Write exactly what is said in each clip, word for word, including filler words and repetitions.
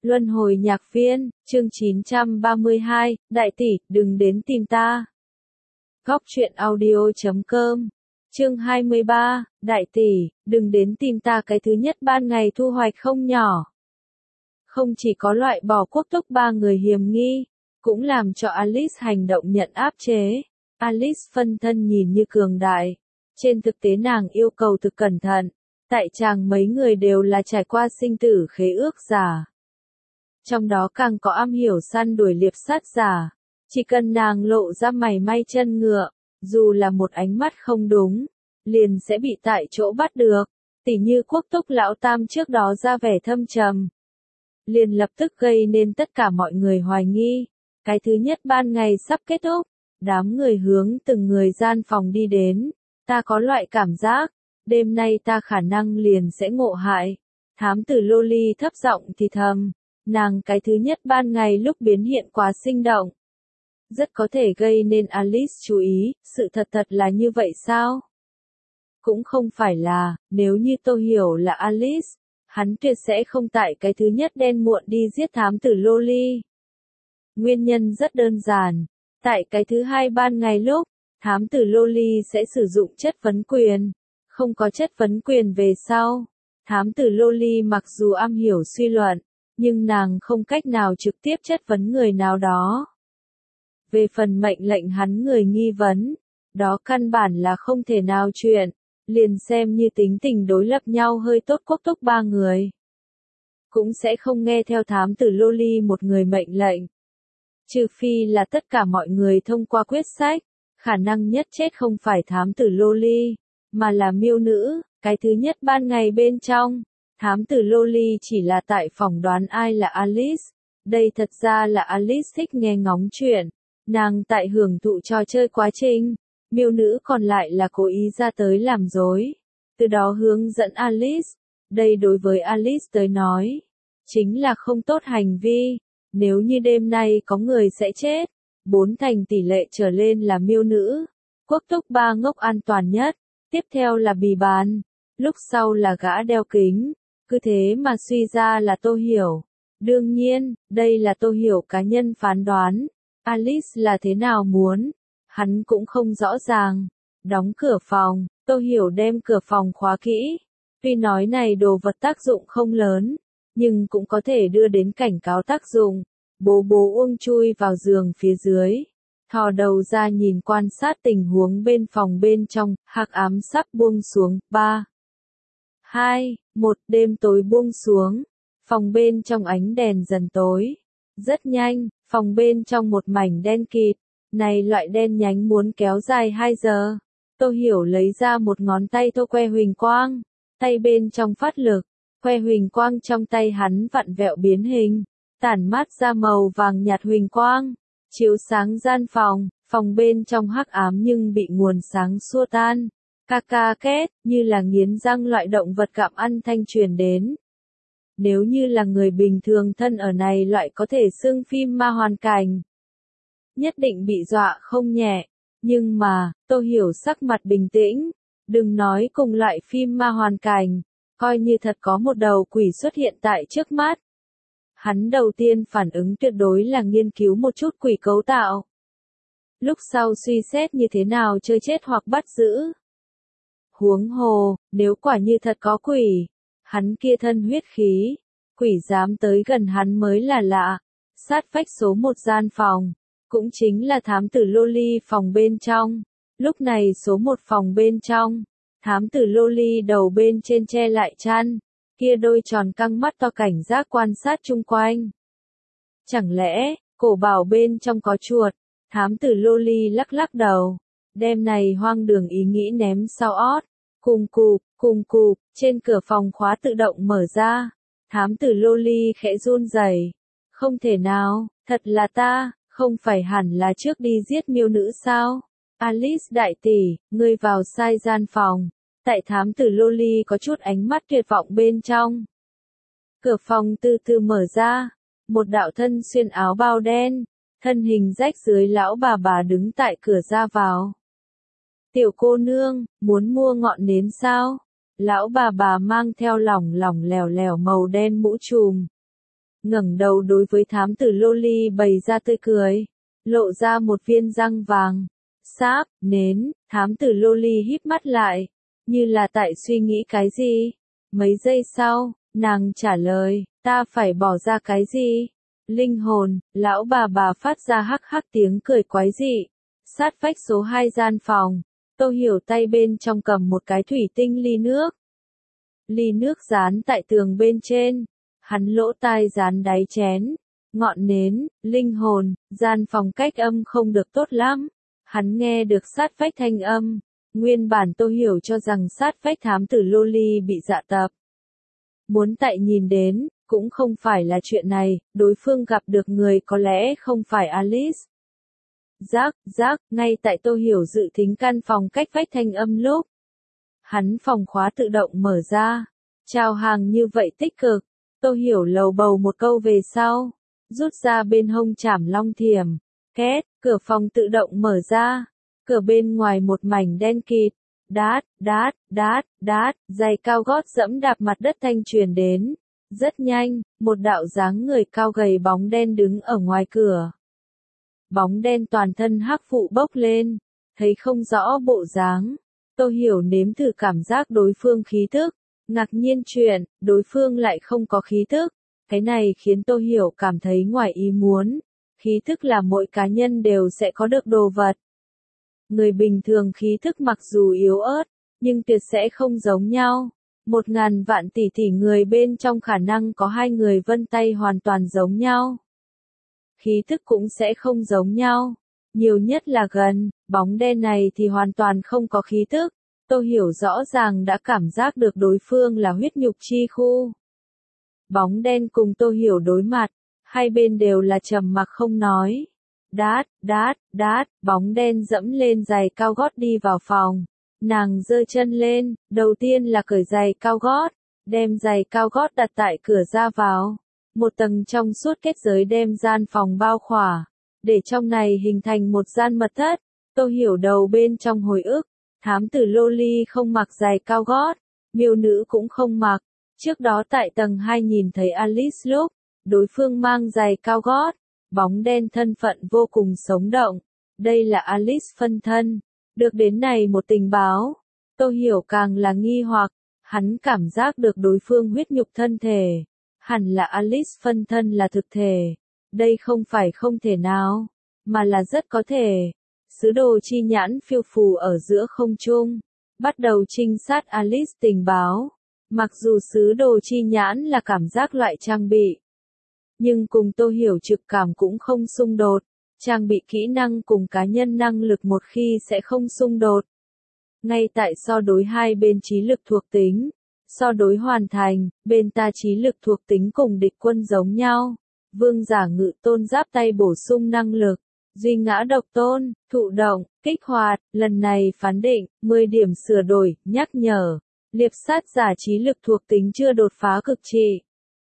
Luân hồi nhạc viên, chương chín trăm ba mươi hai, đại tỷ, đừng đến tìm ta. Góc truyện audio chấm com, chương hai mươi ba, đại tỷ, đừng đến tìm ta. Cái thứ nhất ban ngày thu hoạch không nhỏ. Không chỉ có loại bỏ quốc túc ba người hiểm nghi, cũng làm cho Alice hành động nhận áp chế. Alice phân thân nhìn như cường đại, trên thực tế nàng yêu cầu thực cẩn thận, tại chàng mấy người đều là trải qua sinh tử khế ước giả. Trong đó càng có am hiểu săn đuổi liệp sát giả, chỉ cần nàng lộ ra mày may chân ngựa, dù là một ánh mắt không đúng, liền sẽ bị tại chỗ bắt được, tỉ như quốc túc lão tam trước đó ra vẻ thâm trầm. Liền lập tức gây nên tất cả mọi người hoài nghi. Cái thứ nhất ban ngày sắp kết thúc, đám người hướng từng người gian phòng đi đến, ta có loại cảm giác, đêm nay ta khả năng liền sẽ ngộ hại. Thám tử Loli thấp giọng thì thầm, nàng cái thứ nhất ban ngày lúc biến hiện quá sinh động, rất có thể gây nên Alice chú ý. Sự thật thật là như vậy sao? Cũng không phải là, nếu như tôi hiểu là Alice, hắn tuyệt sẽ không tại cái thứ nhất đen muộn đi giết thám tử Loli. Nguyên nhân rất đơn giản, tại cái thứ hai ban ngày lúc, thám tử Loli sẽ sử dụng chất vấn quyền, không có chất vấn quyền về sau. Thám tử Loli mặc dù am hiểu suy luận, nhưng nàng không cách nào trực tiếp chất vấn người nào đó. Về phần mệnh lệnh hắn người nghi vấn, đó căn bản là không thể nào chuyện, liền xem như tính tình đối lập nhau hơi tốt quốc túc ba người, cũng sẽ không nghe theo thám tử Loli một người mệnh lệnh. Trừ phi là tất cả mọi người thông qua quyết sách, khả năng nhất chết không phải thám tử Loli, mà là miêu nữ. Cái thứ nhất ban ngày bên trong, thám tử Loli chỉ là tại phỏng đoán ai là Alice. Đây thật ra là Alice thích nghe ngóng chuyện, nàng tại hưởng thụ trò chơi quá trình, miêu nữ còn lại là cố ý ra tới làm dối, từ đó hướng dẫn Alice. Đây đối với Alice tới nói, chính là không tốt hành vi. Nếu như đêm nay có người sẽ chết, bốn thành tỷ lệ trở lên là miêu nữ. Quốc túc ba ngốc an toàn nhất, tiếp theo là bì bàn, lúc sau là gã đeo kính. Cứ thế mà suy ra là Tô Hiểu. Đương nhiên, đây là Tô Hiểu cá nhân phán đoán. Alice là thế nào muốn, hắn cũng không rõ ràng. Đóng cửa phòng, Tô Hiểu đem cửa phòng khóa kỹ. Tuy nói này đồ vật tác dụng không lớn, nhưng cũng có thể đưa đến cảnh cáo tác dụng. Bố bố Uông chui vào giường phía dưới, thò đầu ra nhìn quan sát tình huống bên phòng bên trong. Hắc ám sắp buông xuống. Ba, hai, một. Đêm tối buông xuống, phòng bên trong ánh đèn dần tối. Rất nhanh, phòng bên trong một mảnh đen kịt. Này loại đen nhánh muốn kéo dài hai giờ. Tô Hiểu lấy ra một ngón tay tô que huỳnh quang, tay bên trong phát lực, que huỳnh quang trong tay hắn vặn vẹo biến hình, tản mát ra màu vàng nhạt huỳnh quang, chiếu sáng gian phòng. Phòng bên trong hắc ám nhưng bị nguồn sáng xua tan. Ca ca két, như là nghiến răng loại động vật gặm ăn thanh truyền đến. Nếu như là người bình thường thân ở này loại có thể xưng phim ma hoàn cảnh, nhất định bị dọa không nhẹ. Nhưng mà, Tô Hiểu sắc mặt bình tĩnh, đừng nói cùng loại phim ma hoàn cảnh, coi như thật có một đầu quỷ xuất hiện tại trước mắt. Hắn đầu tiên phản ứng tuyệt đối là nghiên cứu một chút quỷ cấu tạo. Lúc sau suy xét như thế nào chơi chết hoặc bắt giữ. Huống hồ, nếu quả như thật có quỷ, hắn kia thân huyết khí, quỷ dám tới gần hắn mới là lạ. Sát vách số một gian phòng, cũng chính là thám tử Loli phòng bên trong. Lúc này số một phòng bên trong, thám tử Loli đầu bên trên che lại chăn, kia đôi tròn căng mắt to cảnh giác quan sát chung quanh. Chẳng lẽ, cổ bảo bên trong có chuột? Thám tử Loli lắc lắc đầu, đem này hoang đường ý nghĩ ném sau ót. Cùng cụp, cùng cụp, trên cửa phòng khóa tự động mở ra. Thám tử Loli khẽ run rẩy, không thể nào, thật là ta, không phải hẳn là trước đi giết miêu nữ sao? Alice đại tỷ, ngươi vào sai gian phòng. Tại thám tử Loli có chút ánh mắt tuyệt vọng bên trong. Cửa phòng từ từ mở ra, một đạo thân xuyên áo bao đen, thân hình rách dưới lão bà bà đứng tại cửa ra vào. Tiểu cô nương, muốn mua ngọn nến sao? Lão bà bà mang theo lỏng lỏng lèo lèo màu đen mũ trùm. ngẩng đầu đối với thám tử Loli bày ra tươi cười, lộ ra một viên răng vàng. Sáp, nến, thám tử Loli híp mắt lại, như là tại suy nghĩ cái gì. Mấy giây sau, nàng trả lời, ta phải bỏ ra cái gì? Linh hồn, lão bà bà phát ra hắc hắc tiếng cười quái dị. Sát vách số hai gian phòng, Tô Hiểu tay bên trong cầm một cái thủy tinh ly nước. Ly nước dán tại tường bên trên, hắn lỗ tai dán đáy chén. Ngọn nến, linh hồn, gian phòng cách âm không được tốt lắm. Hắn nghe được sát vách thanh âm. Nguyên bản Tô Hiểu cho rằng sát vách thám tử Loli bị dạ tập. Muốn tại nhìn đến, cũng không phải là chuyện này, đối phương gặp được người có lẽ không phải Alice. Rác, rác, ngay tại Tô Hiểu dự thính căn phòng cách vách thanh âm lúc. Hắn phòng khóa tự động mở ra. Chào hàng như vậy tích cực. Tô Hiểu lầu bầu một câu về sau. Rút ra bên hông chảm long thiềm. Két, cửa phòng tự động mở ra. Cửa bên ngoài một mảnh đen kịt. Đát, đát, đát, đát, giày cao gót dẫm đạp mặt đất thanh truyền đến. Rất nhanh, một đạo dáng người cao gầy bóng đen đứng ở ngoài cửa. Bóng đen toàn thân hắc vụ bốc lên, thấy không rõ bộ dáng. Tô Hiểu nếm thử cảm giác đối phương khí thức, ngạc nhiên chuyện, đối phương lại không có khí thức. Cái này khiến Tô Hiểu cảm thấy ngoài ý muốn. Khí thức là mỗi cá nhân đều sẽ có được đồ vật. Người bình thường khí thức mặc dù yếu ớt, nhưng tuyệt sẽ không giống nhau. Một ngàn vạn tỷ tỷ người bên trong khả năng có hai người vân tay hoàn toàn giống nhau. Khí thức cũng sẽ không giống nhau. Nhiều nhất là gần, bóng đen này thì hoàn toàn không có khí thức. Tô Hiểu rõ ràng đã cảm giác được đối phương là huyết nhục chi khu. Bóng đen cùng Tô Hiểu đối mặt, hai bên đều là trầm mặc không nói. Đát, đát, đát, bóng đen dẫm lên giày cao gót đi vào phòng. Nàng giơ chân lên, đầu tiên là cởi giày cao gót, đem giày cao gót đặt tại cửa ra vào. Một tầng trong suốt kết giới đem gian phòng bao khỏa, để trong này hình thành một gian mật thất. Tô Hiểu đầu bên trong hồi ức, thám tử Loli không mặc giày cao gót, miêu nữ cũng không mặc. Trước đó tại tầng hai nhìn thấy Alice lúc, đối phương mang giày cao gót, bóng đen thân phận vô cùng sống động. Đây là Alice phân thân. Được đến này một tình báo, Tô Hiểu càng là nghi hoặc, hắn cảm giác được đối phương huyết nhục thân thể. Hẳn là Alice phân thân là thực thể. Đây không phải không thể nào, mà là rất có thể. Sứ đồ chi nhãn phiêu phù ở giữa không trung, bắt đầu trinh sát Alice tình báo. Mặc dù sứ đồ chi nhãn là cảm giác loại trang bị, nhưng cùng Tô Hiểu trực cảm cũng không xung đột. Trang bị kỹ năng cùng cá nhân năng lực một khi sẽ không xung đột. Ngay tại so đối hai bên trí lực thuộc tính, so đối hoàn thành, bên ta trí lực thuộc tính cùng địch quân giống nhau. Vương giả ngự tôn giáp tay bổ sung năng lực, duy ngã độc tôn, thụ động, kích hoạt, lần này phán định, mười điểm sửa đổi, nhắc nhở. Liệp sát giả trí lực thuộc tính chưa đột phá cực trị.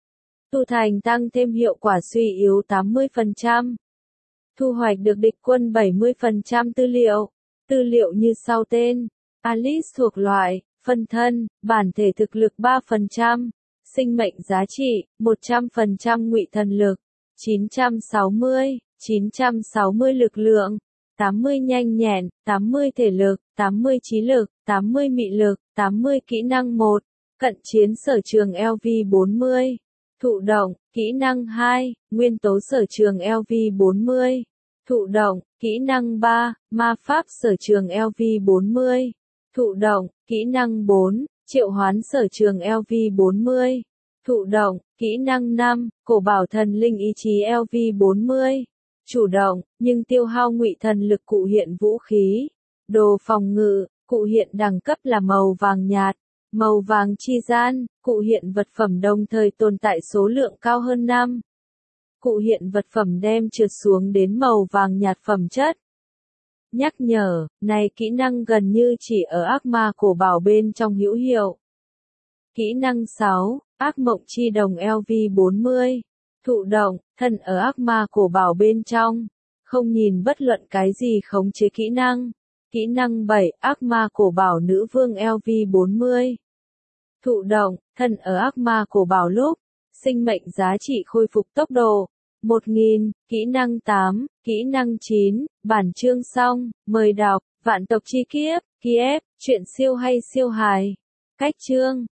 Tu thành tăng thêm hiệu quả suy yếu tám mươi phần trăm. Thu hoạch được địch quân bảy mươi phần trăm tư liệu. Tư liệu như sau tên. Alice thuộc loại, phân thân, bản thể thực lực ba phần trăm. Sinh mệnh giá trị, một trăm phần trăm ngụy thần lực. chín trăm sáu mươi, chín trăm sáu mươi lực lượng. tám mươi nhanh nhẹn, tám mươi thể lực, tám mươi trí lực, tám mươi mị lực, tám mươi kỹ năng một. Cận chiến sở trường L V bốn mươi. Thụ động, kỹ năng hai, nguyên tố sở trường L V bốn mươi. Thụ động, kỹ năng ba, ma pháp sở trường L V bốn mươi. Thụ động, kỹ năng bốn, triệu hoán sở trường L V bốn mươi. Thụ động, kỹ năng năm, cổ bảo thần linh ý chí L V bốn mươi. Chủ động, nhưng tiêu hao ngụy thần lực cụ hiện vũ khí. Đồ phòng ngự, cụ hiện đẳng cấp là màu vàng nhạt. Màu vàng chi gian, cụ hiện vật phẩm đồng thời tồn tại số lượng cao hơn năm. Cụ hiện vật phẩm đem trượt xuống đến màu vàng nhạt phẩm chất. Nhắc nhở, này kỹ năng gần như chỉ ở ác ma cổ bảo bên trong hữu hiệu. Kỹ năng sáu, ác mộng chi đồng L V bốn mươi. Thụ động, thân ở ác ma cổ bảo bên trong. Không nhìn bất luận cái gì khống chế kỹ năng. Kỹ năng bảy, ác ma cổ bảo nữ vương L V bốn mươi. Thụ động, thân ở ác ma cổ bảo lúc, sinh mệnh giá trị khôi phục tốc độ. một nghìn, kỹ năng tám, kỹ năng chín, bản chương xong, mời đọc, vạn tộc chi kiếp, Kiev, chuyện siêu hay siêu hài. Cách chương